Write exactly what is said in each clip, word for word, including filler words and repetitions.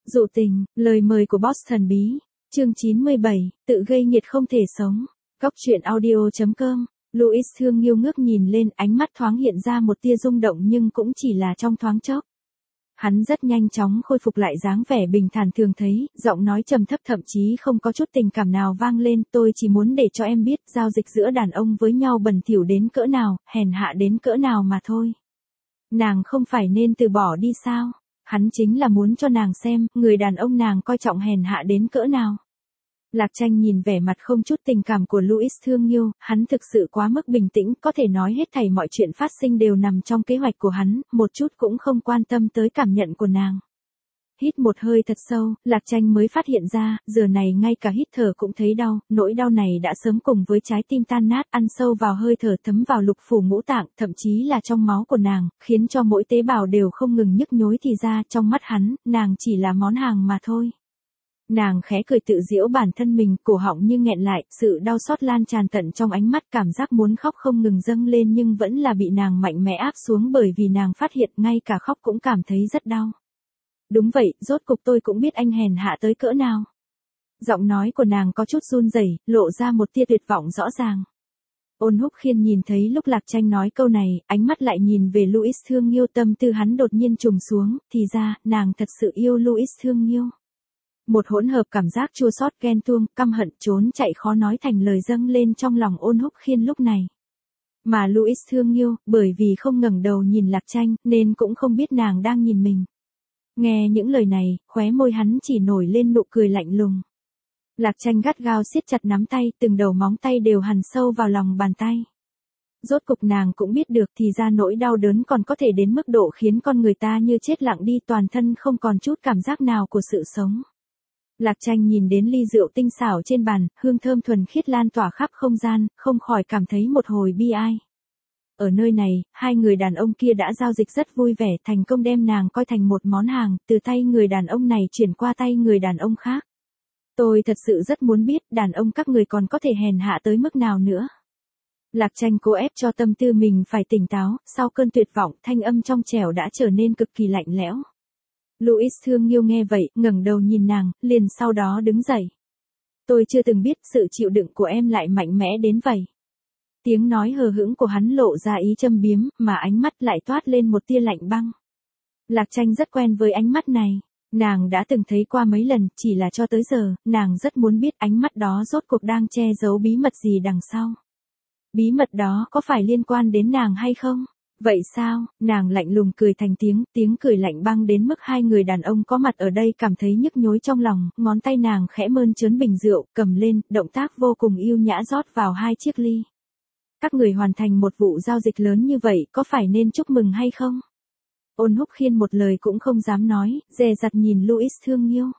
Dụ tình, lời mời của boss thần bí. Chương chín mươi bảy, tự gây nghiệt không thể sống. Góc truyện audio chấm com. Louis thương yêu ngước nhìn lên, ánh mắt thoáng hiện ra một tia rung động nhưng cũng chỉ là trong thoáng chốc. Hắn rất nhanh chóng khôi phục lại dáng vẻ bình thản thường thấy, giọng nói trầm thấp thậm chí không có chút tình cảm nào vang lên, tôi chỉ muốn để cho em biết giao dịch giữa đàn ông với nhau bẩn thỉu đến cỡ nào, hèn hạ đến cỡ nào mà thôi. Nàng không phải nên từ bỏ đi sao? Hắn chính là muốn cho nàng xem, người đàn ông nàng coi trọng hèn hạ đến cỡ nào. Lạc Tranh nhìn vẻ mặt không chút tình cảm của Louis thương yêu, hắn thực sự quá mức bình tĩnh, có thể nói hết thảy mọi chuyện phát sinh đều nằm trong kế hoạch của hắn, một chút cũng không quan tâm tới cảm nhận của nàng. Hít một hơi thật sâu, Lạc Tranh mới phát hiện ra, giờ này ngay cả hít thở cũng thấy đau, nỗi đau này đã sớm cùng với trái tim tan nát, ăn sâu vào hơi thở thấm vào lục phủ ngũ tạng, thậm chí là trong máu của nàng, khiến cho mỗi tế bào đều không ngừng nhức nhối thì ra, trong mắt hắn, nàng chỉ là món hàng mà thôi. Nàng khẽ cười tự giễu bản thân mình, cổ họng như nghẹn lại, sự đau xót lan tràn tận trong ánh mắt, cảm giác muốn khóc không ngừng dâng lên nhưng vẫn là bị nàng mạnh mẽ áp xuống bởi vì nàng phát hiện ngay cả khóc cũng cảm thấy rất đau. Đúng vậy, rốt cục tôi cũng biết anh hèn hạ tới cỡ nào. Giọng nói của nàng có chút run rẩy, lộ ra một tia tuyệt vọng rõ ràng. Ôn Húc Khiên nhìn thấy lúc Lạc Tranh nói câu này, ánh mắt lại nhìn về Louis thương yêu, tâm tư hắn đột nhiên trùng xuống, thì ra, nàng thật sự yêu Louis thương yêu. Một hỗn hợp cảm giác chua xót, ghen tuông, căm hận, trốn chạy khó nói thành lời dâng lên trong lòng Ôn Húc Khiên lúc này. Mà Louis thương yêu, bởi vì không ngẩng đầu nhìn Lạc Tranh, nên cũng không biết nàng đang nhìn mình. Nghe những lời này, khóe môi hắn chỉ nổi lên nụ cười lạnh lùng. Lạc Tranh gắt gao siết chặt nắm tay, từng đầu móng tay đều hằn sâu vào lòng bàn tay. Rốt cục nàng cũng biết được thì ra nỗi đau đớn còn có thể đến mức độ khiến con người ta như chết lặng đi, toàn thân không còn chút cảm giác nào của sự sống. Lạc Tranh nhìn đến ly rượu tinh xảo trên bàn, hương thơm thuần khiết lan tỏa khắp không gian, không khỏi cảm thấy một hồi bi ai. Ở nơi này, hai người đàn ông kia đã giao dịch rất vui vẻ, thành công đem nàng coi thành một món hàng, từ tay người đàn ông này chuyển qua tay người đàn ông khác. Tôi thật sự rất muốn biết, đàn ông các người còn có thể hèn hạ tới mức nào nữa. Lạc Tranh cố ép cho tâm tư mình phải tỉnh táo, sau cơn tuyệt vọng, thanh âm trong trẻo đã trở nên cực kỳ lạnh lẽo. Louis thương yêu nghe vậy, ngẩng đầu nhìn nàng, liền sau đó đứng dậy. Tôi chưa từng biết sự chịu đựng của em lại mạnh mẽ đến vậy. Tiếng nói hờ hững của hắn lộ ra ý châm biếm, mà ánh mắt lại toát lên một tia lạnh băng. Lạc Tranh rất quen với ánh mắt này. Nàng đã từng thấy qua mấy lần, chỉ là cho tới giờ, nàng rất muốn biết ánh mắt đó rốt cuộc đang che giấu bí mật gì đằng sau. Bí mật đó có phải liên quan đến nàng hay không? Vậy sao? Nàng lạnh lùng cười thành tiếng, tiếng cười lạnh băng đến mức hai người đàn ông có mặt ở đây cảm thấy nhức nhối trong lòng, ngón tay nàng khẽ mơn trớn bình rượu, cầm lên, động tác vô cùng yêu nhã rót vào hai chiếc ly. Các người hoàn thành một vụ giao dịch lớn như vậy, có phải nên chúc mừng hay không? Ôn Húc Khiên một lời cũng không dám nói, dè dặt nhìn Louis thương yêu.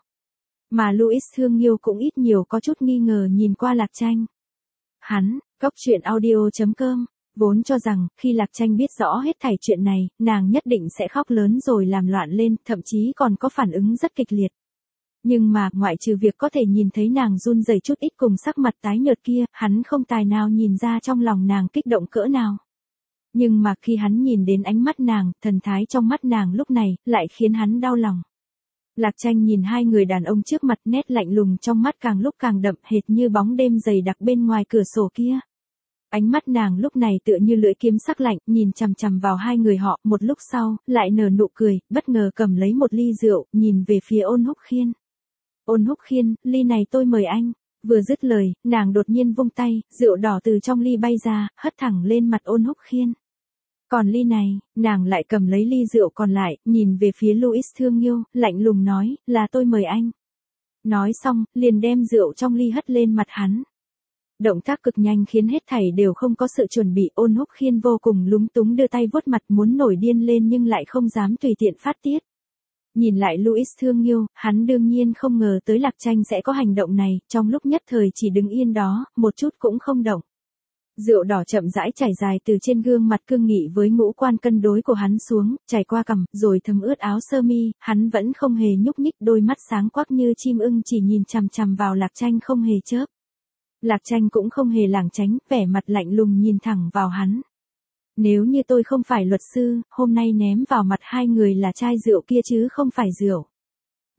Mà Louis thương yêu cũng ít nhiều có chút nghi ngờ nhìn qua Lạc Tranh. Hắn, góc truyện audio chấm com, vốn cho rằng, khi Lạc Tranh biết rõ hết thảy chuyện này, nàng nhất định sẽ khóc lớn rồi làm loạn lên, thậm chí còn có phản ứng rất kịch liệt. Nhưng mà, ngoại trừ việc có thể nhìn thấy nàng run rẩy chút ít cùng sắc mặt tái nhợt kia, hắn không tài nào nhìn ra trong lòng nàng kích động cỡ nào. Nhưng mà khi hắn nhìn đến ánh mắt nàng, thần thái trong mắt nàng lúc này, lại khiến hắn đau lòng. Lạc Tranh nhìn hai người đàn ông trước mặt, nét lạnh lùng trong mắt càng lúc càng đậm, hệt như bóng đêm dày đặc bên ngoài cửa sổ kia. Ánh mắt nàng lúc này tựa như lưỡi kiếm sắc lạnh, nhìn chằm chằm vào hai người họ, một lúc sau, lại nở nụ cười, bất ngờ cầm lấy một ly rượu, nhìn về phía Ôn Húc Khiên. Ôn Húc Khiên, ly này tôi mời anh. Vừa dứt lời, nàng đột nhiên vung tay, rượu đỏ từ trong ly bay ra, hất thẳng lên mặt Ôn Húc Khiên. Còn ly này, nàng lại cầm lấy ly rượu còn lại, nhìn về phía Louis thương yêu, lạnh lùng nói, là tôi mời anh. Nói xong, liền đem rượu trong ly hất lên mặt hắn. Động tác cực nhanh khiến hết thảy đều không có sự chuẩn bị, Ôn Húc Khiên vô cùng lúng túng đưa tay vuốt mặt muốn nổi điên lên nhưng lại không dám tùy tiện phát tiết. Nhìn lại Louis thương yêu, hắn đương nhiên không ngờ tới Lạc Tranh sẽ có hành động này, trong lúc nhất thời chỉ đứng yên đó, một chút cũng không động. Rượu đỏ chậm rãi chảy dài từ trên gương mặt cương nghị với ngũ quan cân đối của hắn xuống, chảy qua cằm, rồi thấm ướt áo sơ mi, hắn vẫn không hề nhúc nhích, đôi mắt sáng quắc như chim ưng chỉ nhìn chằm chằm vào Lạc Tranh không hề chớp. Lạc Tranh cũng không hề lảng tránh, vẻ mặt lạnh lùng nhìn thẳng vào hắn. Nếu như tôi không phải luật sư, hôm nay ném vào mặt hai người là chai rượu kia chứ không phải rượu.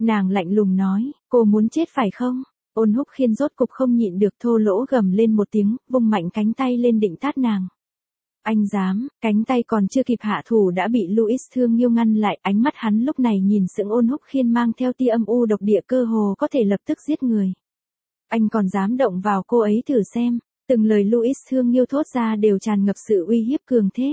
Nàng lạnh lùng nói, cô muốn chết phải không? Ôn Húc Khiên rốt cục không nhịn được thô lỗ gầm lên một tiếng, vung mạnh cánh tay lên định tát nàng. Anh dám, cánh tay còn chưa kịp hạ thủ đã bị Louis Thương Nghiêu ngăn lại, ánh mắt hắn lúc này nhìn sững Ôn Húc Khiên mang theo tia âm u độc địa cơ hồ có thể lập tức giết người. Anh còn dám động vào cô ấy thử xem, từng lời Louis Thương Nghiêu thốt ra đều tràn ngập sự uy hiếp cường thế.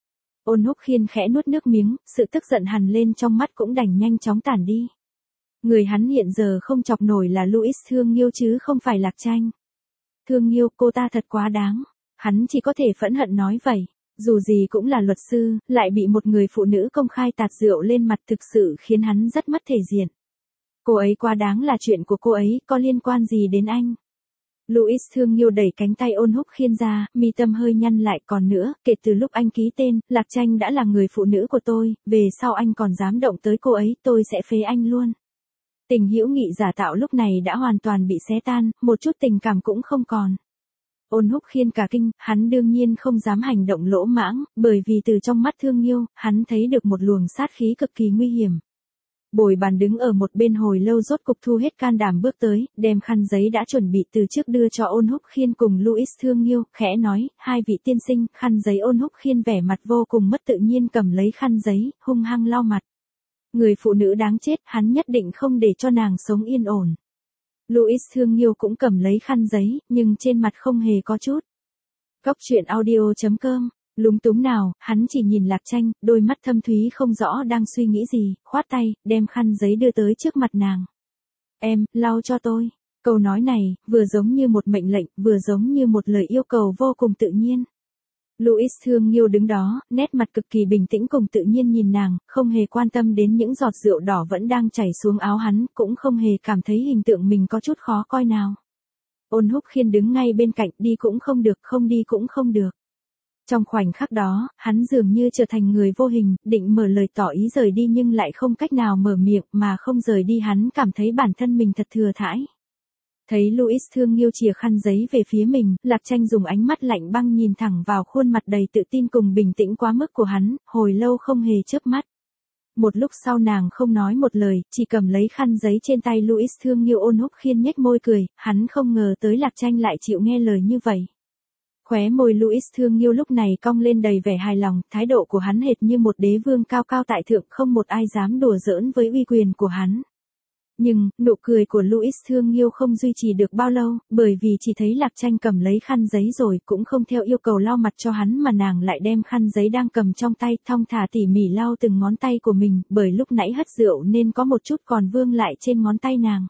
Ôn Húc Khiên khẽ nuốt nước miếng, sự tức giận hằn lên trong mắt cũng đành nhanh chóng tản đi. Người hắn hiện giờ không chọc nổi là Louis Thương Nghiêu chứ không phải Lạc Tranh. Thương Nghiêu, cô ta thật quá đáng. Hắn chỉ có thể phẫn hận nói vậy. Dù gì cũng là luật sư, lại bị một người phụ nữ công khai tạt rượu lên mặt thực sự khiến hắn rất mất thể diện. Cô ấy quá đáng là chuyện của cô ấy, có liên quan gì đến anh? Louis Thương Nghiêu đẩy cánh tay Ôn Húc Khiên ra, mi tâm hơi nhăn lại, còn nữa, kể từ lúc anh ký tên, Lạc Tranh đã là người phụ nữ của tôi, về sau anh còn dám động tới cô ấy, tôi sẽ phế anh luôn. Tình hữu nghị giả tạo lúc này đã hoàn toàn bị xé tan, một chút tình cảm cũng không còn. Ôn Húc Khiên cả kinh, hắn đương nhiên không dám hành động lỗ mãng, bởi vì từ trong mắt Thương Nghiêu, hắn thấy được một luồng sát khí cực kỳ nguy hiểm. Bồi bàn đứng ở một bên hồi lâu rốt cục thu hết can đảm bước tới, đem khăn giấy đã chuẩn bị từ trước đưa cho Ôn Húc Khiên cùng Louis Thương Nghiêu, khẽ nói, hai vị tiên sinh, khăn giấy. Ôn Húc Khiên vẻ mặt vô cùng mất tự nhiên cầm lấy khăn giấy, hung hăng lau mặt. Người phụ nữ đáng chết, hắn nhất định không để cho nàng sống yên ổn. Louis Thương Nghiêu cũng cầm lấy khăn giấy, nhưng trên mặt không hề có chút. Góc truyện audio chấm com, lúng túng nào, hắn chỉ nhìn Lạc Tranh, đôi mắt thâm thúy không rõ đang suy nghĩ gì, khoát tay, đem khăn giấy đưa tới trước mặt nàng. Em, lau cho tôi. Câu nói này, vừa giống như một mệnh lệnh, vừa giống như một lời yêu cầu vô cùng tự nhiên. Louis Thương Nghiêu đứng đó, nét mặt cực kỳ bình tĩnh cùng tự nhiên nhìn nàng, không hề quan tâm đến những giọt rượu đỏ vẫn đang chảy xuống áo hắn, cũng không hề cảm thấy hình tượng mình có chút khó coi nào. Ôn Húc Khiên đứng ngay bên cạnh, đi cũng không được, không đi cũng không được. Trong khoảnh khắc đó, hắn dường như trở thành người vô hình, định mở lời tỏ ý rời đi nhưng lại không cách nào mở miệng, mà không rời đi hắn cảm thấy bản thân mình thật thừa thãi. Thấy Louis Thương Nghiêu chìa khăn giấy về phía mình, Lạc Tranh dùng ánh mắt lạnh băng nhìn thẳng vào khuôn mặt đầy tự tin cùng bình tĩnh quá mức của hắn, hồi lâu không hề chớp mắt. Một lúc sau nàng không nói một lời, chỉ cầm lấy khăn giấy trên tay Louis Thương Nghiêu. Ôn Húc Khiên nhếch môi cười, hắn không ngờ tới Lạc Tranh lại chịu nghe lời như vậy. Khóe môi Louis Thương Nghiêu lúc này cong lên đầy vẻ hài lòng, thái độ của hắn hệt như một đế vương cao cao tại thượng, không một ai dám đùa giỡn với uy quyền của hắn. Nhưng, nụ cười của Louis Thương Nghiêu không duy trì được bao lâu, bởi vì chỉ thấy Lạc Tranh cầm lấy khăn giấy rồi cũng không theo yêu cầu lau mặt cho hắn mà nàng lại đem khăn giấy đang cầm trong tay thong thả tỉ mỉ lau từng ngón tay của mình, bởi lúc nãy hất rượu nên có một chút còn vương lại trên ngón tay nàng.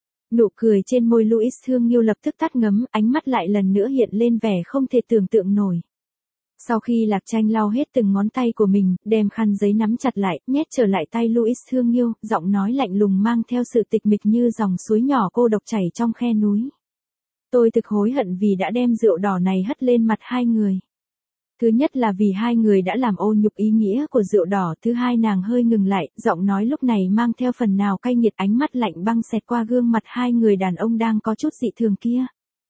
Nụ cười trên môi Louis Thương Nghiêu lập tức tắt ngấm, ánh mắt lại lần nữa hiện lên vẻ không thể tưởng tượng nổi. Sau khi Lạc Tranh lau hết từng ngón tay của mình, đem khăn giấy nắm chặt lại, nhét trở lại tay Louis Thương Nghiêu, giọng nói lạnh lùng mang theo sự tịch mịch như dòng suối nhỏ cô độc chảy trong khe núi. Tôi thực hối hận vì đã đem rượu đỏ này hất lên mặt hai người. Thứ nhất là vì hai người đã làm ô nhục ý nghĩa của rượu đỏ, thứ hai nàng hơi ngừng lại, giọng nói lúc này mang theo phần nào cay nghiệt, ánh mắt lạnh băng xẹt qua gương mặt hai người đàn ông đang có chút dị thường kia.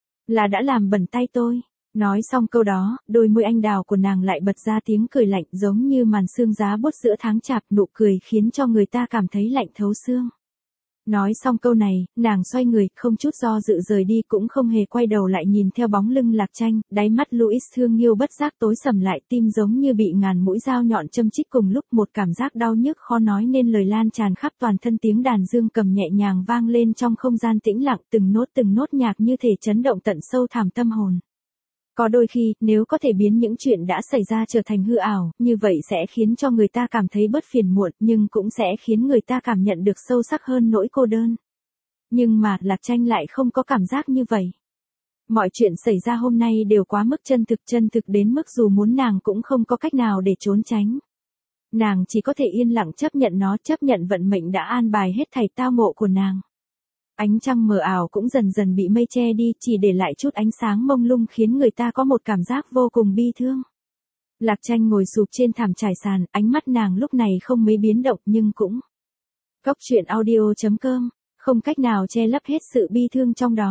Là đã làm bẩn tay tôi. Nói xong câu đó, đôi môi anh đào của nàng lại bật ra tiếng cười lạnh giống như màn sương giá buốt giữa tháng chạp, nụ cười khiến cho người ta cảm thấy lạnh thấu xương. Nói xong câu này, nàng xoay người, không chút do dự rời đi cũng không hề quay đầu lại nhìn theo bóng lưng Lạc Tranh, đáy mắt Louis Thương Nghiêu bất giác tối sầm lại, tim giống như bị ngàn mũi dao nhọn châm chích cùng lúc, một cảm giác đau nhức khó nói nên lời lan tràn khắp toàn thân, tiếng đàn dương cầm nhẹ nhàng vang lên trong không gian tĩnh lặng, từng nốt từng nốt nhạc như thể chấn động tận sâu thẳm tâm hồn. Có đôi khi, nếu có thể biến những chuyện đã xảy ra trở thành hư ảo, như vậy sẽ khiến cho người ta cảm thấy bớt phiền muộn, nhưng cũng sẽ khiến người ta cảm nhận được sâu sắc hơn nỗi cô đơn. Nhưng mà, Lạc Tranh lại không có cảm giác như vậy. Mọi chuyện xảy ra hôm nay đều quá mức chân thực, chân thực đến mức dù muốn nàng cũng không có cách nào để trốn tránh. Nàng chỉ có thể yên lặng chấp nhận nó, chấp nhận vận mệnh đã an bài hết thảy tao ngộ của nàng. Ánh trăng mờ ảo cũng dần dần bị mây che đi, chỉ để lại chút ánh sáng mông lung khiến người ta có một cảm giác vô cùng bi thương. Lạc Tranh ngồi sụp trên thảm trải sàn, ánh mắt nàng lúc này không mấy biến động nhưng cũng. Góc truyện audio chấm com, không cách nào che lấp hết sự bi thương trong đó.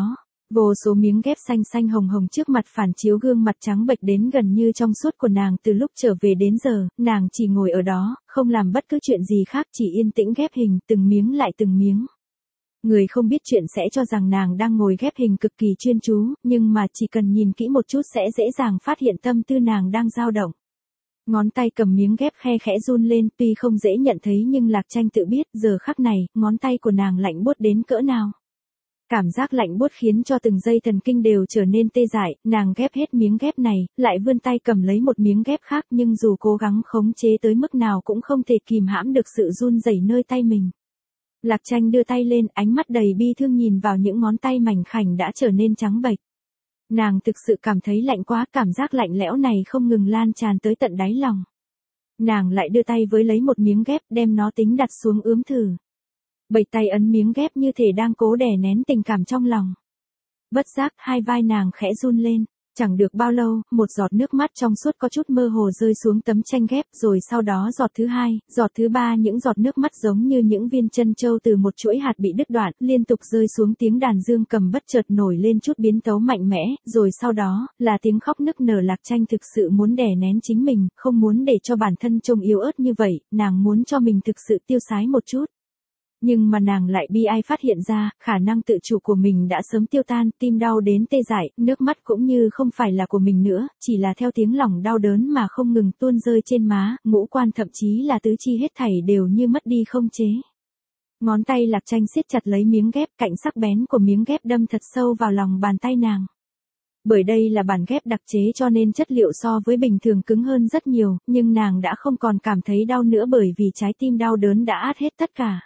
Vô số miếng ghép xanh xanh hồng hồng trước mặt phản chiếu gương mặt trắng bệch đến gần như trong suốt của nàng từ lúc trở về đến giờ, nàng chỉ ngồi ở đó, không làm bất cứ chuyện gì khác, chỉ yên tĩnh ghép hình từng miếng lại từng miếng. Người không biết chuyện sẽ cho rằng nàng đang ngồi ghép hình cực kỳ chuyên chú, nhưng mà chỉ cần nhìn kỹ một chút sẽ dễ dàng phát hiện tâm tư nàng đang dao động. Ngón tay cầm miếng ghép khe khẽ run lên, tuy không dễ nhận thấy nhưng Lạc Tranh tự biết giờ khắc này, ngón tay của nàng lạnh buốt đến cỡ nào. Cảm giác lạnh buốt khiến cho từng dây thần kinh đều trở nên tê dại, nàng ghép hết miếng ghép này, lại vươn tay cầm lấy một miếng ghép khác nhưng dù cố gắng khống chế tới mức nào cũng không thể kìm hãm được sự run rẩy nơi tay mình. Lạc Tranh đưa tay lên, ánh mắt đầy bi thương nhìn vào những ngón tay mảnh khảnh đã trở nên trắng bệch. Nàng thực sự cảm thấy lạnh quá, cảm giác lạnh lẽo này không ngừng lan tràn tới tận đáy lòng. Nàng lại đưa tay với lấy một miếng ghép đem nó tính đặt xuống ướm thử. Bảy tay ấn miếng ghép như thể đang cố đè nén tình cảm trong lòng. Bất giác hai vai nàng khẽ run lên, chẳng được bao lâu, một giọt nước mắt trong suốt có chút mơ hồ rơi xuống tấm tranh ghép, rồi sau đó giọt thứ hai, giọt thứ ba, những giọt nước mắt giống như những viên chân châu từ một chuỗi hạt bị đứt đoạn, liên tục rơi xuống. Tiếng đàn dương cầm bất chợt nổi lên chút biến tấu mạnh mẽ, rồi sau đó, là tiếng khóc nức nở. Lạc Tranh thực sự muốn đè nén chính mình, không muốn để cho bản thân trông yếu ớt như vậy, nàng muốn cho mình thực sự tiêu sái một chút. Nhưng mà nàng lại bi ai phát hiện ra, khả năng tự chủ của mình đã sớm tiêu tan, tim đau đến tê dại, nước mắt cũng như không phải là của mình nữa, chỉ là theo tiếng lòng đau đớn mà không ngừng tuôn rơi trên má, ngũ quan thậm chí là tứ chi hết thảy đều như mất đi không chế. Ngón tay Lạc Tranh siết chặt lấy miếng ghép, cạnh sắc bén của miếng ghép đâm thật sâu vào lòng bàn tay nàng. Bởi đây là bản ghép đặc chế cho nên chất liệu so với bình thường cứng hơn rất nhiều, nhưng nàng đã không còn cảm thấy đau nữa bởi vì trái tim đau đớn đã át hết tất cả.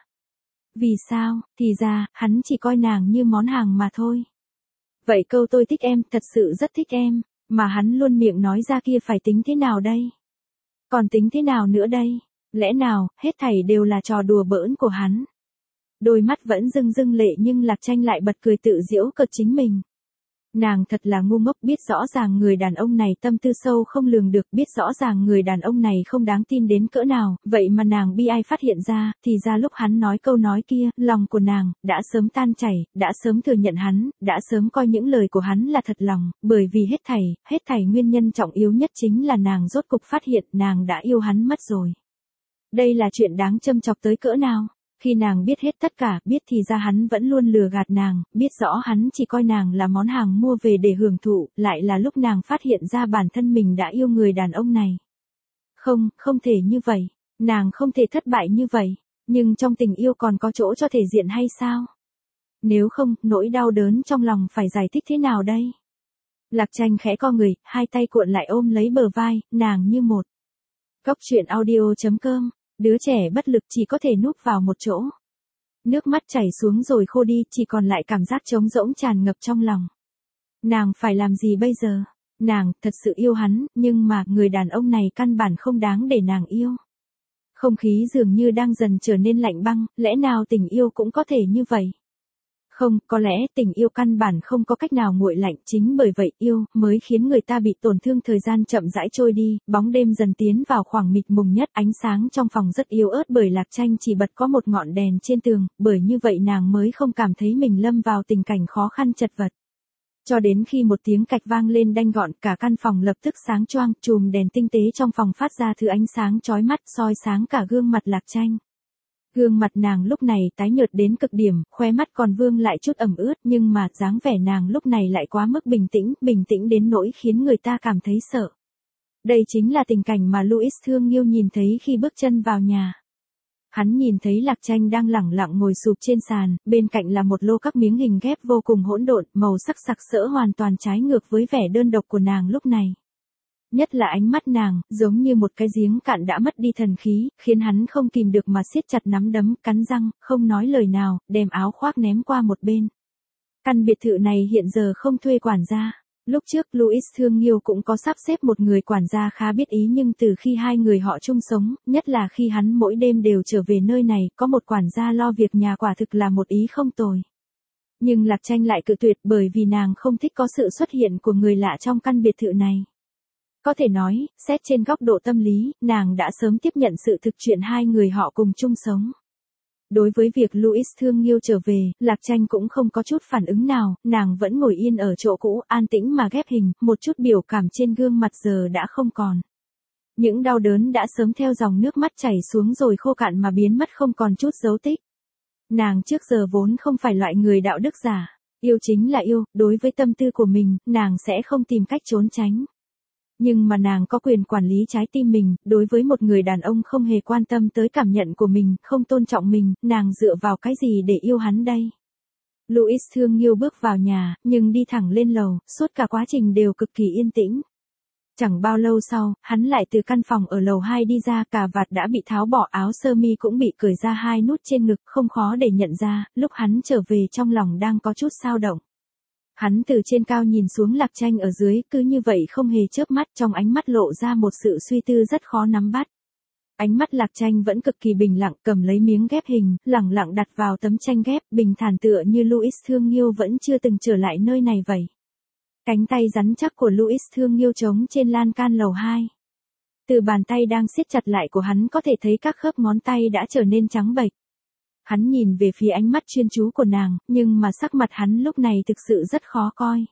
Vì sao, thì ra, hắn chỉ coi nàng như món hàng mà thôi. Vậy câu tôi thích em, thật sự rất thích em, mà hắn luôn miệng nói ra kia phải tính thế nào đây? Còn tính thế nào nữa đây? Lẽ nào, hết thảy đều là trò đùa bỡn của hắn? Đôi mắt vẫn rưng rưng lệ nhưng Lạc Tranh lại bật cười tự giễu cợt chính mình. Nàng thật là ngu ngốc, biết rõ ràng người đàn ông này tâm tư sâu không lường được, biết rõ ràng người đàn ông này không đáng tin đến cỡ nào, vậy mà nàng bi ai phát hiện ra, thì ra lúc hắn nói câu nói kia, lòng của nàng, đã sớm tan chảy, đã sớm thừa nhận hắn, đã sớm coi những lời của hắn là thật lòng, bởi vì hết thảy, hết thảy nguyên nhân trọng yếu nhất chính là nàng rốt cục phát hiện nàng đã yêu hắn mất rồi. Đây là chuyện đáng châm chọc tới cỡ nào? Khi nàng biết hết tất cả, biết thì ra hắn vẫn luôn lừa gạt nàng, biết rõ hắn chỉ coi nàng là món hàng mua về để hưởng thụ, lại là lúc nàng phát hiện ra bản thân mình đã yêu người đàn ông này. Không, không thể như vậy, nàng không thể thất bại như vậy, nhưng trong tình yêu còn có chỗ cho thể diện hay sao? Nếu không, nỗi đau đớn trong lòng phải giải thích thế nào đây? Lạc Tranh khẽ co người, hai tay cuộn lại ôm lấy bờ vai, nàng như một. Góc truyện audio chấm com. Đứa trẻ bất lực chỉ có thể núp vào một chỗ. Nước mắt chảy xuống rồi khô đi, chỉ còn lại cảm giác trống rỗng tràn ngập trong lòng. Nàng phải làm gì bây giờ? Nàng thật sự yêu hắn, nhưng mà người đàn ông này căn bản không đáng để nàng yêu. Không khí dường như đang dần trở nên lạnh băng, lẽ nào tình yêu cũng có thể như vậy? Không, có lẽ tình yêu căn bản không có cách nào nguội lạnh, chính bởi vậy yêu mới khiến người ta bị tổn thương. Thời gian chậm rãi trôi đi, bóng đêm dần tiến vào khoảng mịt mùng nhất, ánh sáng trong phòng rất yếu ớt bởi Lạc Tranh chỉ bật có một ngọn đèn trên tường, bởi như vậy nàng mới không cảm thấy mình lâm vào tình cảnh khó khăn chật vật. Cho đến khi một tiếng cạch vang lên đanh gọn, cả căn phòng lập tức sáng choang, chùm đèn tinh tế trong phòng phát ra thứ ánh sáng chói mắt soi sáng cả gương mặt Lạc Tranh. Gương mặt nàng lúc này tái nhợt đến cực điểm, khóe mắt còn vương lại chút ẩm ướt, nhưng mà dáng vẻ nàng lúc này lại quá mức bình tĩnh, bình tĩnh đến nỗi khiến người ta cảm thấy sợ. Đây chính là tình cảnh mà Louis thương yêu nhìn thấy khi bước chân vào nhà. Hắn nhìn thấy Lạc Tranh đang lẳng lặng ngồi sụp trên sàn, bên cạnh là một lô các miếng hình ghép vô cùng hỗn độn, màu sắc sặc sỡ hoàn toàn trái ngược với vẻ đơn độc của nàng lúc này. Nhất là ánh mắt nàng, giống như một cái giếng cạn đã mất đi thần khí, khiến hắn không kìm được mà siết chặt nắm đấm, cắn răng, không nói lời nào, đem áo khoác ném qua một bên. Căn biệt thự này hiện giờ không thuê quản gia. Lúc trước Louis thương yêu cũng có sắp xếp một người quản gia khá biết ý, nhưng từ khi hai người họ chung sống, nhất là khi hắn mỗi đêm đều trở về nơi này, có một quản gia lo việc nhà quả thực là một ý không tồi. Nhưng Lạc Tranh lại cự tuyệt bởi vì nàng không thích có sự xuất hiện của người lạ trong căn biệt thự này. Có thể nói, xét trên góc độ tâm lý, nàng đã sớm tiếp nhận sự thực chuyện hai người họ cùng chung sống. Đối với việc Louis Thương Nghiêu trở về, Lạc Tranh cũng không có chút phản ứng nào, nàng vẫn ngồi yên ở chỗ cũ, an tĩnh mà ghép hình, một chút biểu cảm trên gương mặt giờ đã không còn. Những đau đớn đã sớm theo dòng nước mắt chảy xuống rồi khô cạn mà biến mất không còn chút dấu tích. Nàng trước giờ vốn không phải loại người đạo đức giả. Yêu chính là yêu, đối với tâm tư của mình, nàng sẽ không tìm cách trốn tránh. Nhưng mà nàng có quyền quản lý trái tim mình, đối với một người đàn ông không hề quan tâm tới cảm nhận của mình, không tôn trọng mình, nàng dựa vào cái gì để yêu hắn đây? Louis Thương Nghiêu bước vào nhà, nhưng đi thẳng lên lầu, suốt cả quá trình đều cực kỳ yên tĩnh. Chẳng bao lâu sau, hắn lại từ căn phòng ở lầu hai đi ra, cà vạt đã bị tháo bỏ, áo sơ mi cũng bị cởi ra hai nút trên ngực, không khó để nhận ra, lúc hắn trở về trong lòng đang có chút xao động. Hắn từ trên cao nhìn xuống Lạc Tranh ở dưới, cứ như vậy không hề chớp mắt, trong ánh mắt lộ ra một sự suy tư rất khó nắm bắt. Ánh mắt Lạc Tranh vẫn cực kỳ bình lặng, cầm lấy miếng ghép hình, lẳng lặng đặt vào tấm tranh ghép, bình thản tựa như Louis Thương Nghiêu vẫn chưa từng trở lại nơi này vậy. Cánh tay rắn chắc của Louis Thương Nghiêu trống trên lan can lầu hai. Từ bàn tay đang siết chặt lại của hắn có thể thấy các khớp ngón tay đã trở nên trắng bệch. Hắn nhìn về phía ánh mắt chuyên chú của nàng, nhưng mà sắc mặt hắn lúc này thực sự rất khó coi.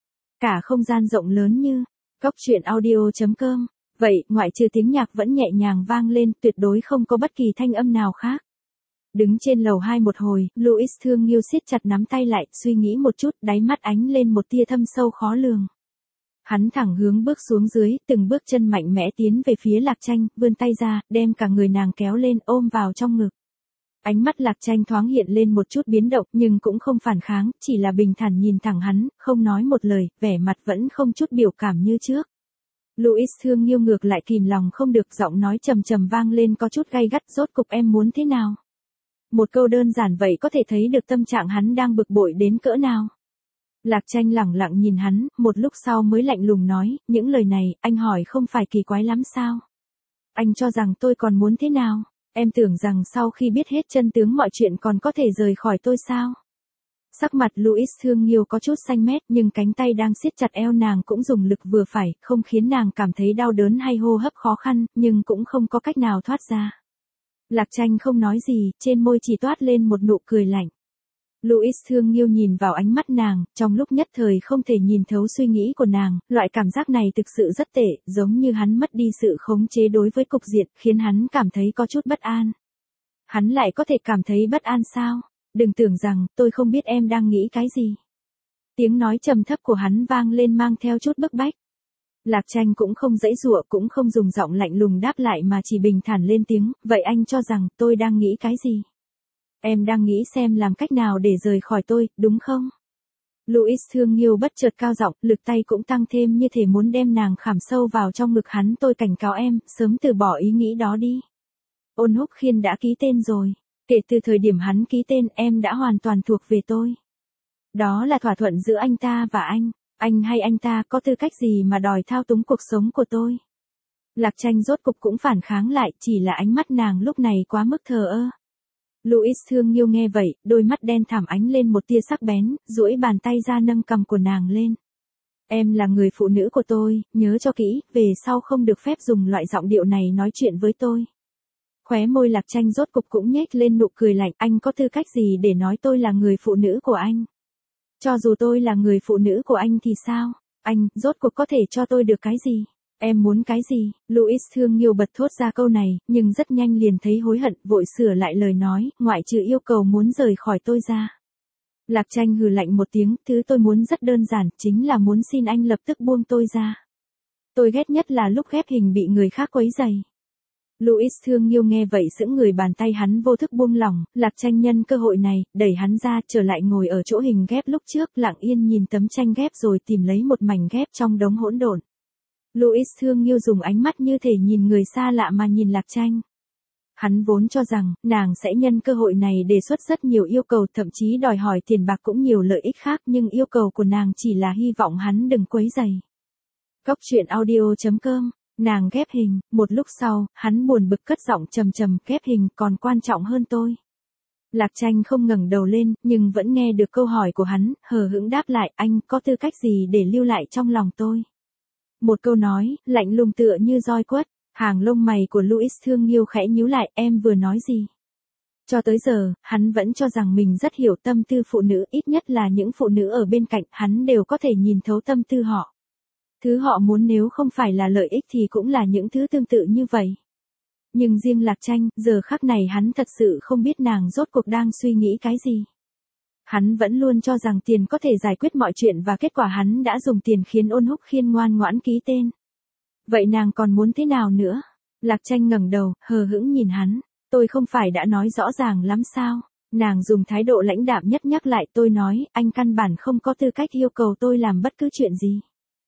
Cả không gian rộng lớn như, góc truyện audio chấm com. Vậy, ngoại trừ tiếng nhạc vẫn nhẹ nhàng vang lên, tuyệt đối không có bất kỳ thanh âm nào khác. Đứng trên lầu hai một hồi, Louis Thương Nghiêu siết chặt nắm tay lại, suy nghĩ một chút, đáy mắt ánh lên một tia thâm sâu khó lường. Hắn thẳng hướng bước xuống dưới, từng bước chân mạnh mẽ tiến về phía Lạc Tranh, vươn tay ra, đem cả người nàng kéo lên, ôm vào trong ngực. Ánh mắt Lạc Tranh thoáng hiện lên một chút biến động, nhưng cũng không phản kháng, chỉ là bình thản nhìn thẳng hắn, không nói một lời, vẻ mặt vẫn không chút biểu cảm như trước. Louis Thương Nghiêu ngược lại kìm lòng không được, giọng nói trầm trầm vang lên có chút gay gắt, rốt cục em muốn thế nào? Một câu đơn giản vậy có thể thấy được tâm trạng hắn đang bực bội đến cỡ nào. Lạc Tranh lẳng lặng nhìn hắn, một lúc sau mới lạnh lùng nói, những lời này, anh hỏi không phải kỳ quái lắm sao? Anh cho rằng tôi còn muốn thế nào? Em tưởng rằng sau khi biết hết chân tướng mọi chuyện còn có thể rời khỏi tôi sao? Sắc mặt Louis Thương Nghiêu có chút xanh mét, nhưng cánh tay đang siết chặt eo nàng cũng dùng lực vừa phải, không khiến nàng cảm thấy đau đớn hay hô hấp khó khăn, nhưng cũng không có cách nào thoát ra. Lạc Tranh không nói gì, trên môi chỉ toát lên một nụ cười lạnh. Louis Thương Nghiêu nhìn vào ánh mắt nàng, trong lúc nhất thời không thể nhìn thấu suy nghĩ của nàng, loại cảm giác này thực sự rất tệ, giống như hắn mất đi sự khống chế đối với cục diện, khiến hắn cảm thấy có chút bất an. Hắn lại có thể cảm thấy bất an sao? Đừng tưởng rằng, tôi không biết em đang nghĩ cái gì. Tiếng nói trầm thấp của hắn vang lên mang theo chút bức bách. Lạc Tranh cũng không giãy giụa, cũng không dùng giọng lạnh lùng đáp lại mà chỉ bình thản lên tiếng, vậy anh cho rằng tôi đang nghĩ cái gì? Em đang nghĩ xem làm cách nào để rời khỏi tôi, đúng không? Louis Thương Nghiêu bất chợt cao giọng, lực tay cũng tăng thêm như thể muốn đem nàng khảm sâu vào trong ngực hắn, tôi cảnh cáo em, sớm từ bỏ ý nghĩ đó đi. Ôn Húc Khiên đã ký tên rồi. Kể từ thời điểm hắn ký tên, em đã hoàn toàn thuộc về tôi. Đó là thỏa thuận giữa anh ta và anh. Anh hay anh ta có tư cách gì mà đòi thao túng cuộc sống của tôi? Lạc Tranh rốt cục cũng phản kháng lại, chỉ là ánh mắt nàng lúc này quá mức thờ ơ. Louis Thương Nghiêu nghe vậy, đôi mắt đen thẳm ánh lên một tia sắc bén, duỗi bàn tay ra nâng cằm của nàng lên. Em là người phụ nữ của tôi, nhớ cho kỹ, về sau không được phép dùng loại giọng điệu này nói chuyện với tôi. Khóe môi Lạc Tranh rốt cục cũng nhếch lên nụ cười lạnh, anh có tư cách gì để nói tôi là người phụ nữ của anh? Cho dù tôi là người phụ nữ của anh thì sao? Anh, rốt cuộc có thể cho tôi được cái gì? Em muốn cái gì? Louis Thương Nghiêu bật thốt ra câu này, nhưng rất nhanh liền thấy hối hận, vội sửa lại lời nói, ngoại trừ yêu cầu muốn rời khỏi tôi ra. Lạc Tranh hừ lạnh một tiếng, thứ tôi muốn rất đơn giản, chính là muốn xin anh lập tức buông tôi ra. Tôi ghét nhất là lúc ghép hình bị người khác quấy rầy. Louis Thương Nghiêu nghe vậy sững người, bàn tay hắn vô thức buông lỏng, Lạc Tranh nhân cơ hội này, đẩy hắn ra, trở lại ngồi ở chỗ hình ghép lúc trước, lặng yên nhìn tấm tranh ghép rồi tìm lấy một mảnh ghép trong đống hỗn độn. Louis Thương Nghiêu dùng ánh mắt như thể nhìn người xa lạ mà nhìn Lạc Tranh. Hắn vốn cho rằng, nàng sẽ nhân cơ hội này đề xuất rất nhiều yêu cầu, thậm chí đòi hỏi tiền bạc cũng nhiều lợi ích khác, nhưng yêu cầu của nàng chỉ là hy vọng hắn đừng quấy rầy. Góc truyện audio chấm com. Nàng ghép hình, một lúc sau, hắn buồn bực cất giọng trầm trầm, ghép hình còn quan trọng hơn tôi. Lạc Tranh không ngẩng đầu lên, nhưng vẫn nghe được câu hỏi của hắn, hờ hững đáp lại, anh có tư cách gì để lưu lại trong lòng tôi? Một câu nói, lạnh lùng tựa như roi quất, hàng lông mày của Louis Thương Nghiêu khẽ nhíu lại, em vừa nói gì? Cho tới giờ, hắn vẫn cho rằng mình rất hiểu tâm tư phụ nữ, ít nhất là những phụ nữ ở bên cạnh, hắn đều có thể nhìn thấu tâm tư họ. Thứ họ muốn nếu không phải là lợi ích thì cũng là những thứ tương tự như vậy. Nhưng riêng Lạc Tranh, giờ khắc này hắn thật sự không biết nàng rốt cuộc đang suy nghĩ cái gì. Hắn vẫn luôn cho rằng tiền có thể giải quyết mọi chuyện và kết quả hắn đã dùng tiền khiến Ôn Húc Khiên ngoan ngoãn ký tên. Vậy nàng còn muốn thế nào nữa? Lạc Tranh ngẩng đầu, hờ hững nhìn hắn. Tôi không phải đã nói rõ ràng lắm sao? Nàng dùng thái độ lãnh đạm nhất nhắc lại, tôi nói, anh căn bản không có tư cách yêu cầu tôi làm bất cứ chuyện gì.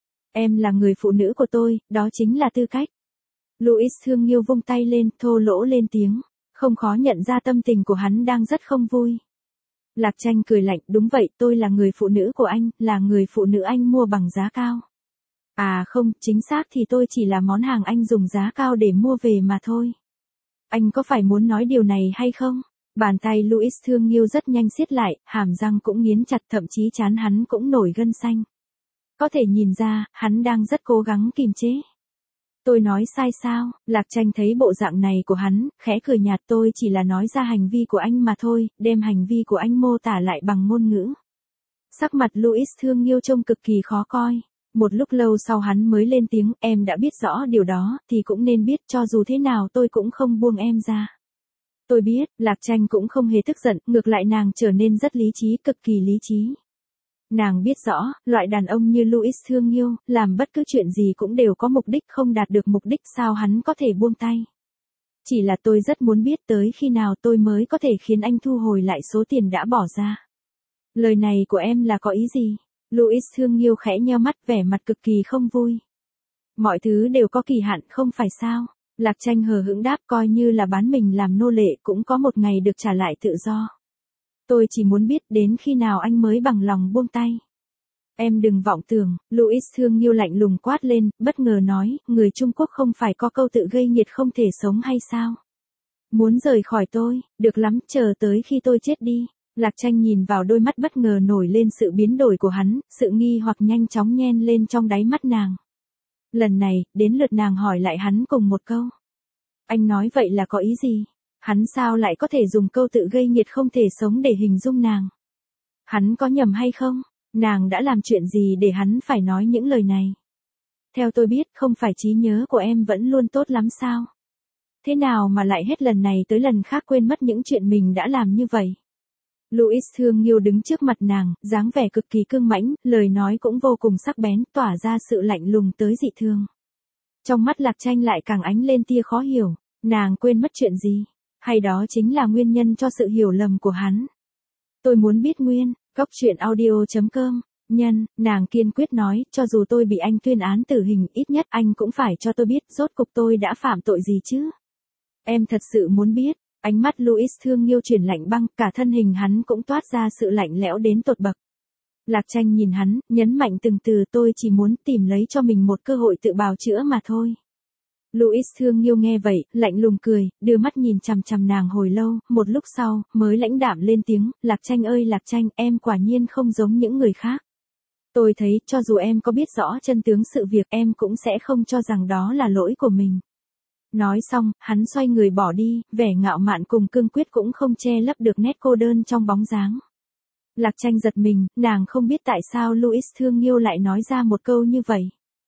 Em là người phụ nữ của tôi, đó chính là tư cách. Louis Thương Nghiêu vung tay lên, thô lỗ lên tiếng. Không khó nhận ra tâm tình của hắn đang rất không vui. Lạc Tranh cười lạnh, đúng vậy, tôi là người phụ nữ của anh, là người phụ nữ anh mua bằng giá cao. À không, chính xác thì tôi chỉ là món hàng anh dùng giá cao để mua về mà thôi. Anh có phải muốn nói điều này hay không? Bàn tay Louis Thương Nghiêu rất nhanh siết lại, hàm răng cũng nghiến chặt, thậm chí trán hắn cũng nổi gân xanh. Có thể nhìn ra, hắn đang rất cố gắng kiềm chế. Tôi nói sai sao? Lạc Tranh thấy bộ dạng này của hắn, khẽ cười nhạt, tôi chỉ là nói ra hành vi của anh mà thôi, đem hành vi của anh mô tả lại bằng ngôn ngữ. Sắc mặt Louis Thương Nghiêu trông cực kỳ khó coi. Một lúc lâu sau hắn mới lên tiếng, em đã biết rõ điều đó, thì cũng nên biết cho dù thế nào tôi cũng không buông em ra. Tôi biết, Lạc Tranh cũng không hề tức giận, ngược lại nàng trở nên rất lý trí, cực kỳ lý trí. Nàng biết rõ, loại đàn ông như Louis Thương Nghiêu, làm bất cứ chuyện gì cũng đều có mục đích, không đạt được mục đích sao hắn có thể buông tay. Chỉ là tôi rất muốn biết tới khi nào tôi mới có thể khiến anh thu hồi lại số tiền đã bỏ ra. Lời này của em là có ý gì? Louis Thương Nghiêu khẽ nheo mắt, vẻ mặt cực kỳ không vui. Mọi thứ đều có kỳ hạn không phải sao? Lạc Tranh hờ hững đáp, coi như là bán mình làm nô lệ cũng có một ngày được trả lại tự do. Tôi chỉ muốn biết đến khi nào anh mới bằng lòng buông tay. Em đừng vọng tưởng, Louis Thương Nghiêu lạnh lùng quát lên, bất ngờ nói, người Trung Quốc không phải có câu tự gây nghiệt không thể sống hay sao? Muốn rời khỏi tôi, được lắm, chờ tới khi tôi chết đi. Lạc Tranh nhìn vào đôi mắt bất ngờ nổi lên sự biến đổi của hắn, sự nghi hoặc nhanh chóng nhen lên trong đáy mắt nàng. Lần này, đến lượt nàng hỏi lại hắn cùng một câu. Anh nói vậy là có ý gì? Hắn sao lại có thể dùng câu tự gây nghiệt không thể sống để hình dung nàng? Hắn có nhầm hay không? Nàng đã làm chuyện gì để hắn phải nói những lời này? Theo tôi biết, không phải trí nhớ của em vẫn luôn tốt lắm sao? Thế nào mà lại hết lần này tới lần khác quên mất những chuyện mình đã làm như vậy? Louis Thương Nghiêu đứng trước mặt nàng, dáng vẻ cực kỳ cương mãnh, lời nói cũng vô cùng sắc bén, tỏa ra sự lạnh lùng tới dị thường. Trong mắt Lạc Tranh lại càng ánh lên tia khó hiểu, nàng quên mất chuyện gì? Hay đó chính là nguyên nhân cho sự hiểu lầm của hắn? Tôi muốn biết nguyên, góc truyện audio chấm com, nhân, nàng kiên quyết nói, cho dù tôi bị anh tuyên án tử hình, ít nhất anh cũng phải cho tôi biết rốt cuộc tôi đã phạm tội gì chứ? Em thật sự muốn biết. Ánh mắt Louis Thương Nghiêu chuyển lạnh băng, cả thân hình hắn cũng toát ra sự lạnh lẽo đến tột bậc. Lạc Tranh nhìn hắn, nhấn mạnh từng từ, tôi chỉ muốn tìm lấy cho mình một cơ hội tự bào chữa mà thôi. Louis Thương Nghiêu nghe vậy, lạnh lùng cười, đưa mắt nhìn chằm chằm nàng hồi lâu, một lúc sau, mới lãnh đạm lên tiếng, Lạc Tranh ơi Lạc Tranh, em quả nhiên không giống những người khác. Tôi thấy, cho dù em có biết rõ chân tướng sự việc, em cũng sẽ không cho rằng đó là lỗi của mình. Nói xong, hắn xoay người bỏ đi, vẻ ngạo mạn cùng cương quyết cũng không che lấp được nét cô đơn trong bóng dáng. Lạc Tranh giật mình, nàng không biết tại sao Louis Thương Nghiêu lại nói ra một câu như vậy.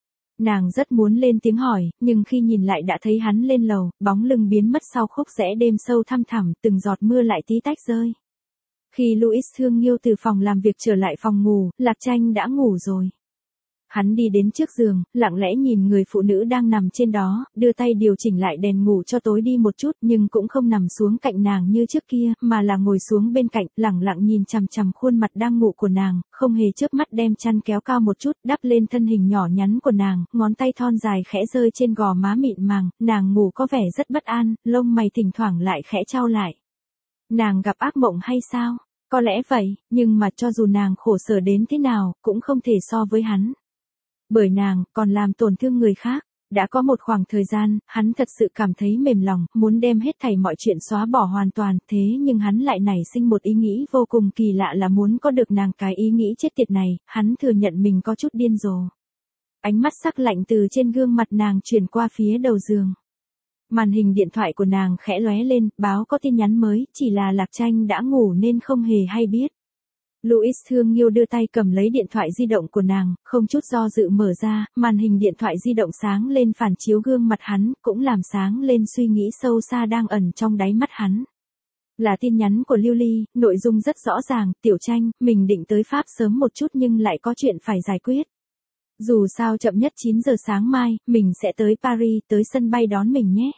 Nàng rất muốn lên tiếng hỏi, nhưng khi nhìn lại đã thấy hắn lên lầu, bóng lưng biến mất sau khúc rẽ đêm sâu thăm thẳm, từng giọt mưa lại tí tách rơi. Khi Louis Thương Nghiêu từ phòng làm việc trở lại phòng ngủ, Lạc Tranh đã ngủ rồi. Hắn đi đến trước giường, lặng lẽ nhìn người phụ nữ đang nằm trên đó, đưa tay điều chỉnh lại đèn ngủ cho tối đi một chút, nhưng cũng không nằm xuống cạnh nàng như trước kia, mà là ngồi xuống bên cạnh, lẳng lặng nhìn chằm chằm khuôn mặt đang ngủ của nàng, không hề chớp mắt đem chăn kéo cao một chút, đắp lên thân hình nhỏ nhắn của nàng, ngón tay thon dài khẽ rơi trên gò má mịn màng, nàng ngủ có vẻ rất bất an, lông mày thỉnh thoảng lại khẽ chau lại. Nàng gặp ác mộng hay sao? Có lẽ vậy, nhưng mà cho dù nàng khổ sở đến thế nào, cũng không thể so với hắn. Bởi nàng, còn làm tổn thương người khác. Đã có một khoảng thời gian, hắn thật sự cảm thấy mềm lòng, muốn đem hết thảy mọi chuyện xóa bỏ hoàn toàn, thế nhưng hắn lại nảy sinh một ý nghĩ vô cùng kỳ lạ là muốn có được nàng. Cái ý nghĩ chết tiệt này, hắn thừa nhận mình có chút điên rồ. Ánh mắt sắc lạnh từ trên gương mặt nàng chuyển qua phía đầu giường. Màn hình điện thoại của nàng khẽ lóe lên, báo có tin nhắn mới, chỉ là Lạc Tranh đã ngủ nên không hề hay biết. Louis thương yêu đưa tay cầm lấy điện thoại di động của nàng, không chút do dự mở ra, màn hình điện thoại di động sáng lên phản chiếu gương mặt hắn, cũng làm sáng lên suy nghĩ sâu xa đang ẩn trong đáy mắt hắn. Là tin nhắn của Lưu Ly, nội dung rất rõ ràng, Tiểu Tranh, mình định tới Pháp sớm một chút nhưng lại có chuyện phải giải quyết. Dù sao chậm nhất chín giờ sáng mai, mình sẽ tới Paris, tới sân bay đón mình nhé.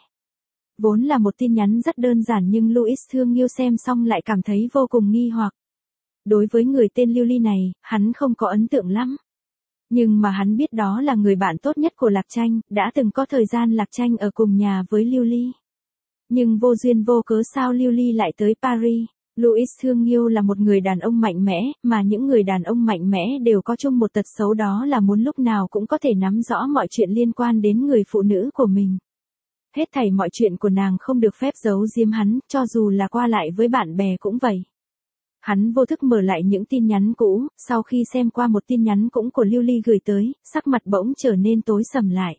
Vốn là một tin nhắn rất đơn giản nhưng Louis thương yêu xem xong lại cảm thấy vô cùng nghi hoặc. Đối với người tên Lưu Ly này, hắn không có ấn tượng lắm. Nhưng mà hắn biết đó là người bạn tốt nhất của Lạc Tranh, đã từng có thời gian Lạc Tranh ở cùng nhà với Lưu Ly. Nhưng vô duyên vô cớ sao Lưu Ly lại tới Paris. Louis thương yêu là một người đàn ông mạnh mẽ, mà những người đàn ông mạnh mẽ đều có chung một tật xấu, đó là muốn lúc nào cũng có thể nắm rõ mọi chuyện liên quan đến người phụ nữ của mình. Hết thảy mọi chuyện của nàng không được phép giấu giếm hắn, cho dù là qua lại với bạn bè cũng vậy. Hắn vô thức mở lại những tin nhắn cũ, sau khi xem qua một tin nhắn cũng của Lưu Ly gửi tới, sắc mặt bỗng trở nên tối sầm lại.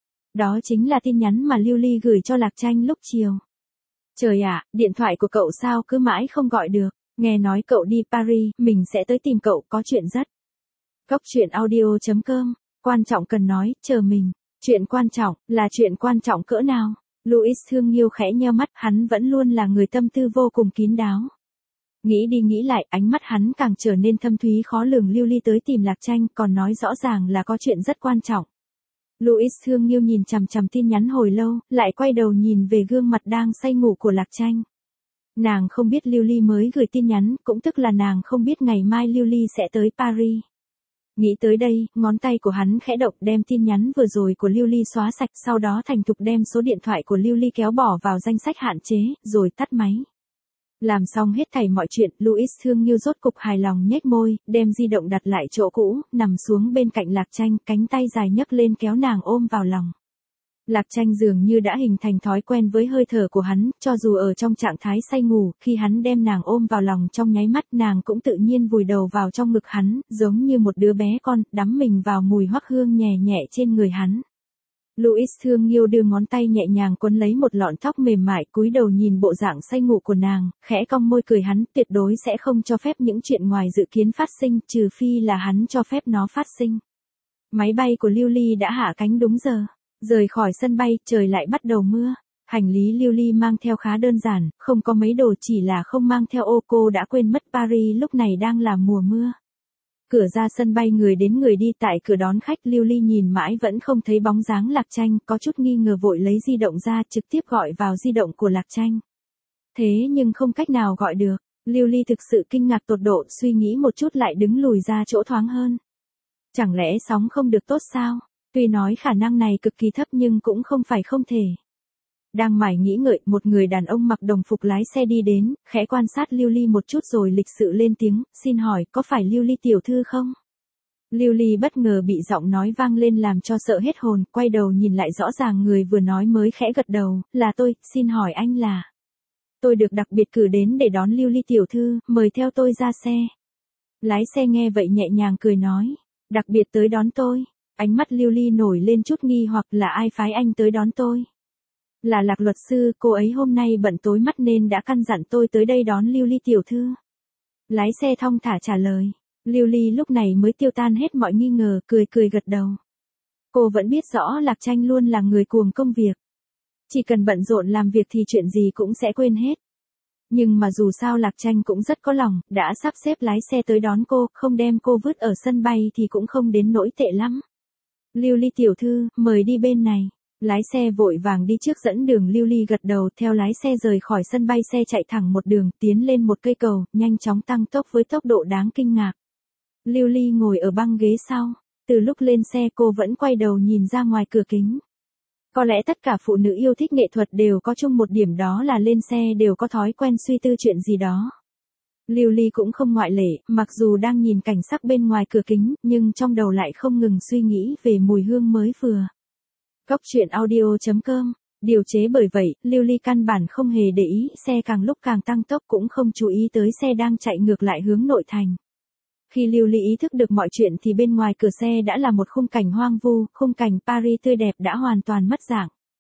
Đó chính là tin nhắn mà Lưu Ly gửi cho Lạc Tranh lúc chiều. Trời ạ, điện thoại của cậu sao cứ mãi không gọi được, nghe nói cậu đi Paris, mình sẽ tới tìm cậu, có chuyện rất. Cốc truyện audio chấm com, quan trọng cần nói, chờ mình. Chuyện quan trọng, là chuyện quan trọng cỡ nào? Louis thương yêu khẽ nheo mắt, hắn vẫn luôn là người tâm tư vô cùng kín đáo. Nghĩ đi nghĩ lại, ánh mắt hắn càng trở nên thâm thúy khó lường. Lưu Ly tới tìm Lạc Tranh, còn nói rõ ràng là có chuyện rất quan trọng. Louis thương yêu nhìn chằm chằm tin nhắn hồi lâu, lại quay đầu nhìn về gương mặt đang say ngủ của Lạc Tranh. Nàng không biết Lưu Ly mới gửi tin nhắn, cũng tức là nàng không biết ngày mai Lưu Ly sẽ tới Paris. Nghĩ tới đây, ngón tay của hắn khẽ động đem tin nhắn vừa rồi của Lưu Ly xóa sạch, sau đó thành thục đem số điện thoại của Lưu Ly kéo bỏ vào danh sách hạn chế, rồi tắt máy. Làm xong hết thảy mọi chuyện, Louis thương yêu rốt cục hài lòng nhếch môi, đem di động đặt lại chỗ cũ, nằm xuống bên cạnh Lạc Tranh, cánh tay dài nhấc lên kéo nàng ôm vào lòng. Lạc Tranh dường như đã hình thành thói quen với hơi thở của hắn, cho dù ở trong trạng thái say ngủ, khi hắn đem nàng ôm vào lòng trong nháy mắt nàng cũng tự nhiên vùi đầu vào trong ngực hắn, giống như một đứa bé con, đắm mình vào mùi hoắc hương nhẹ nhẹ trên người hắn. Louis thương yêu đưa ngón tay nhẹ nhàng quấn lấy một lọn tóc mềm mại, cúi đầu nhìn bộ dạng say ngủ của nàng, khẽ cong môi cười, hắn tuyệt đối sẽ không cho phép những chuyện ngoài dự kiến phát sinh, trừ phi là hắn cho phép nó phát sinh. Máy bay của Lưu Ly đã hạ cánh đúng giờ. Rời khỏi sân bay, trời lại bắt đầu mưa. Hành lý Lưu Ly mang theo khá đơn giản, không có mấy đồ, chỉ là không mang theo ô, cô đã quên mất Paris lúc này đang là mùa mưa. Cửa ra sân bay người đến người đi, tại cửa đón khách Lưu Ly nhìn mãi vẫn không thấy bóng dáng Lạc Tranh, có chút nghi ngờ vội lấy di động ra trực tiếp gọi vào di động của Lạc Tranh. Thế nhưng không cách nào gọi được, Lưu Ly thực sự kinh ngạc tột độ, suy nghĩ một chút lại đứng lùi ra chỗ thoáng hơn. Chẳng lẽ sóng không được tốt sao? Tuy nói khả năng này cực kỳ thấp nhưng cũng không phải không thể. Đang mải nghĩ ngợi, một người đàn ông mặc đồng phục lái xe đi đến, khẽ quan sát Lưu Ly một chút rồi lịch sự lên tiếng, xin hỏi, có phải Lưu Ly tiểu thư không? Lưu Ly bất ngờ bị giọng nói vang lên làm cho sợ hết hồn, quay đầu nhìn lại rõ ràng người vừa nói mới khẽ gật đầu, là tôi, xin hỏi anh là... Tôi được đặc biệt cử đến để đón Lưu Ly tiểu thư, mời theo tôi ra xe. Lái xe nghe vậy nhẹ nhàng cười nói, đặc biệt tới đón tôi. Ánh mắt Lưu Ly nổi lên chút nghi hoặc, là ai phái anh tới đón tôi? Là Lạc luật sư, cô ấy hôm nay bận tối mắt nên đã căn dặn tôi tới đây đón Lưu Ly tiểu thư. Lái xe thong thả trả lời. Lưu Ly lúc này mới tiêu tan hết mọi nghi ngờ, cười cười gật đầu. Cô vẫn biết rõ Lạc Tranh luôn là người cuồng công việc. Chỉ cần bận rộn làm việc thì chuyện gì cũng sẽ quên hết. Nhưng mà dù sao Lạc Tranh cũng rất có lòng, đã sắp xếp lái xe tới đón cô, không đem cô vứt ở sân bay thì cũng không đến nỗi tệ lắm. Lưu Ly tiểu thư, mời đi bên này. Lái xe vội vàng đi trước dẫn đường. Lưu Ly gật đầu theo lái xe rời khỏi sân bay, xe chạy thẳng một đường, tiến lên một cây cầu, nhanh chóng tăng tốc với tốc độ đáng kinh ngạc. Lưu Ly ngồi ở băng ghế sau, từ lúc lên xe cô vẫn quay đầu nhìn ra ngoài cửa kính. Có lẽ tất cả phụ nữ yêu thích nghệ thuật đều có chung một điểm, đó là lên xe đều có thói quen suy tư chuyện gì đó. Lưu Ly cũng không ngoại lệ, mặc dù đang nhìn cảnh sắc bên ngoài cửa kính, nhưng trong đầu lại không ngừng suy nghĩ về mùi hương mới vừa. Cốc truyện audio chấm com, điều chế bởi vậy, Lưu Ly căn bản không hề để ý, xe càng lúc càng tăng tốc, cũng không chú ý tới xe đang chạy ngược lại hướng nội thành. Khi Lưu Ly ý thức được mọi chuyện thì bên ngoài cửa xe đã là một khung cảnh hoang vu, khung cảnh Paris tươi đẹp đã hoàn toàn mất dạng.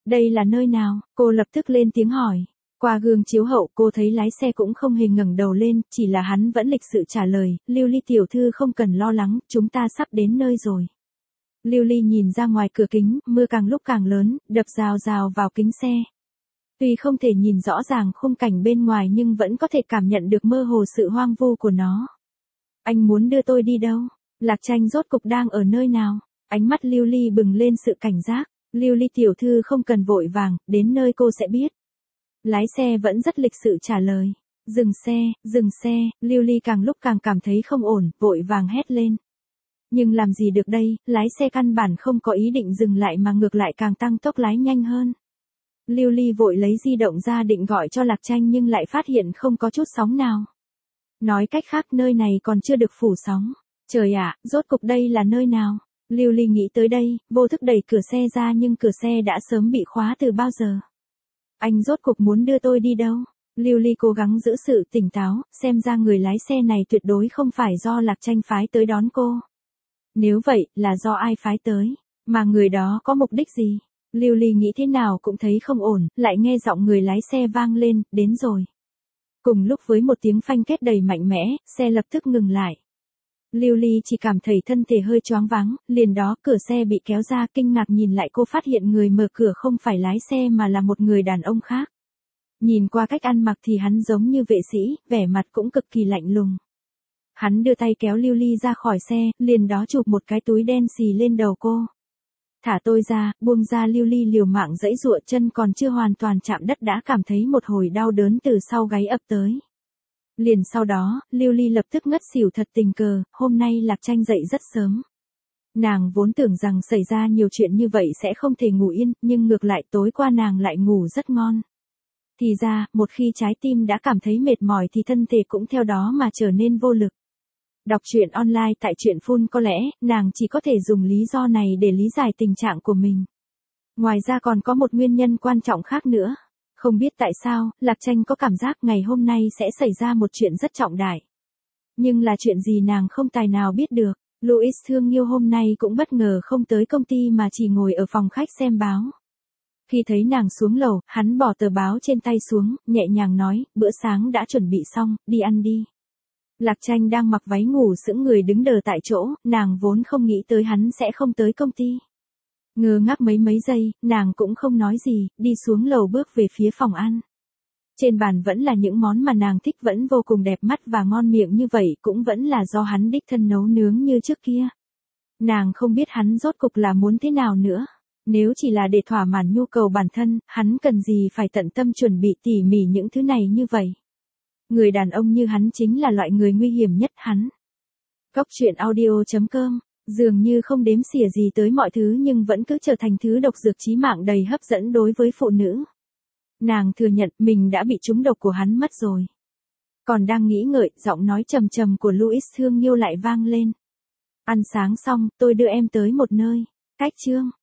Đây là nơi nào? Cô lập tức lên tiếng hỏi. Qua gương chiếu hậu cô thấy lái xe cũng không hề ngẩng đầu lên, chỉ là hắn vẫn lịch sự trả lời, Lưu Ly tiểu thư không cần lo lắng, chúng ta sắp đến nơi rồi. Lưu Ly nhìn ra ngoài cửa kính, mưa càng lúc càng lớn, đập rào rào vào kính xe. Tuy không thể nhìn rõ ràng khung cảnh bên ngoài nhưng vẫn có thể cảm nhận được mơ hồ sự hoang vu của nó. Anh muốn đưa tôi đi đâu? Lạc Tranh rốt cục đang ở nơi nào? Ánh mắt Lưu Ly bừng lên sự cảnh giác. Lưu Ly tiểu thư không cần vội vàng, đến nơi cô sẽ biết. Lái xe vẫn rất lịch sự trả lời. Dừng xe, dừng xe, Lưu Ly càng lúc càng cảm thấy không ổn, vội vàng hét lên. Nhưng làm gì được đây, lái xe căn bản không có ý định dừng lại mà ngược lại càng tăng tốc lái nhanh hơn. Lưu Ly vội lấy di động ra định gọi cho Lạc Tranh nhưng lại phát hiện không có chút sóng nào. Nói cách khác nơi này còn chưa được phủ sóng. Trời ạ, rốt cục đây là nơi nào? Lưu Ly nghĩ tới đây, vô thức đẩy cửa xe ra nhưng cửa xe đã sớm bị khóa từ bao giờ. Anh rốt cục muốn đưa tôi đi đâu? Lưu Ly cố gắng giữ sự tỉnh táo, xem ra người lái xe này tuyệt đối không phải do Lạc Tranh phái tới đón cô. Nếu vậy, là do ai phái tới? Mà người đó có mục đích gì? Lưu Ly nghĩ thế nào cũng thấy không ổn, lại nghe giọng người lái xe vang lên, đến rồi. Cùng lúc với một tiếng phanh kết đầy mạnh mẽ, xe lập tức ngừng lại. Lưu Ly chỉ cảm thấy thân thể hơi choáng váng, liền đó cửa xe bị kéo ra, kinh ngạc nhìn lại cô phát hiện người mở cửa không phải lái xe mà là một người đàn ông khác. Nhìn qua cách ăn mặc thì hắn giống như vệ sĩ, vẻ mặt cũng cực kỳ lạnh lùng. Hắn đưa tay kéo Lưu Ly ra khỏi xe, liền đó chụp một cái túi đen xì lên đầu cô. Thả tôi ra, buông ra. Lưu Ly liều mạng giãy giụa, chân còn chưa hoàn toàn chạm đất đã cảm thấy một hồi đau đớn từ sau gáy ập tới. Liền sau đó, Lưu Ly lập tức ngất xỉu thật tình cờ, hôm nay Lạc Tranh dậy rất sớm. Nàng vốn tưởng rằng xảy ra nhiều chuyện như vậy sẽ không thể ngủ yên, nhưng ngược lại tối qua nàng lại ngủ rất ngon. Thì ra, một khi trái tim đã cảm thấy mệt mỏi thì thân thể cũng theo đó mà trở nên vô lực. Đọc truyện online tại truyện phun có lẽ, nàng chỉ có thể dùng lý do này để lý giải tình trạng của mình. Ngoài ra còn có một nguyên nhân quan trọng khác nữa. Không biết tại sao, Lạc Tranh có cảm giác ngày hôm nay sẽ xảy ra một chuyện rất trọng đại. Nhưng là chuyện gì nàng không tài nào biết được. Louis Thương Nghiêu hôm nay cũng bất ngờ không tới công ty mà chỉ ngồi ở phòng khách xem báo. Khi thấy nàng xuống lầu, hắn bỏ tờ báo trên tay xuống, nhẹ nhàng nói, bữa sáng đã chuẩn bị xong, đi ăn đi. Lạc Tranh đang mặc váy ngủ sững người đứng đờ tại chỗ, nàng vốn không nghĩ tới hắn sẽ không tới công ty. Ngơ ngác mấy mấy giây, nàng cũng không nói gì, đi xuống lầu bước về phía phòng ăn. Trên bàn vẫn là những món mà nàng thích, vẫn vô cùng đẹp mắt và ngon miệng như vậy, cũng vẫn là do hắn đích thân nấu nướng như trước kia. Nàng không biết hắn rốt cục là muốn thế nào nữa. Nếu chỉ là để thỏa mãn nhu cầu bản thân, hắn cần gì phải tận tâm chuẩn bị tỉ mỉ những thứ này như vậy. Người đàn ông như hắn chính là loại người nguy hiểm nhất hắn. Góc truyện audio chấm com, dường như không đếm xỉa gì tới mọi thứ nhưng vẫn cứ trở thành thứ độc dược chí mạng đầy hấp dẫn đối với phụ nữ. Nàng thừa nhận mình đã bị trúng độc của hắn mất rồi. Còn đang nghĩ ngợi, giọng nói trầm trầm của Louis Thương Nghiêu lại vang lên. Ăn sáng xong, tôi đưa em tới một nơi. Cách chương.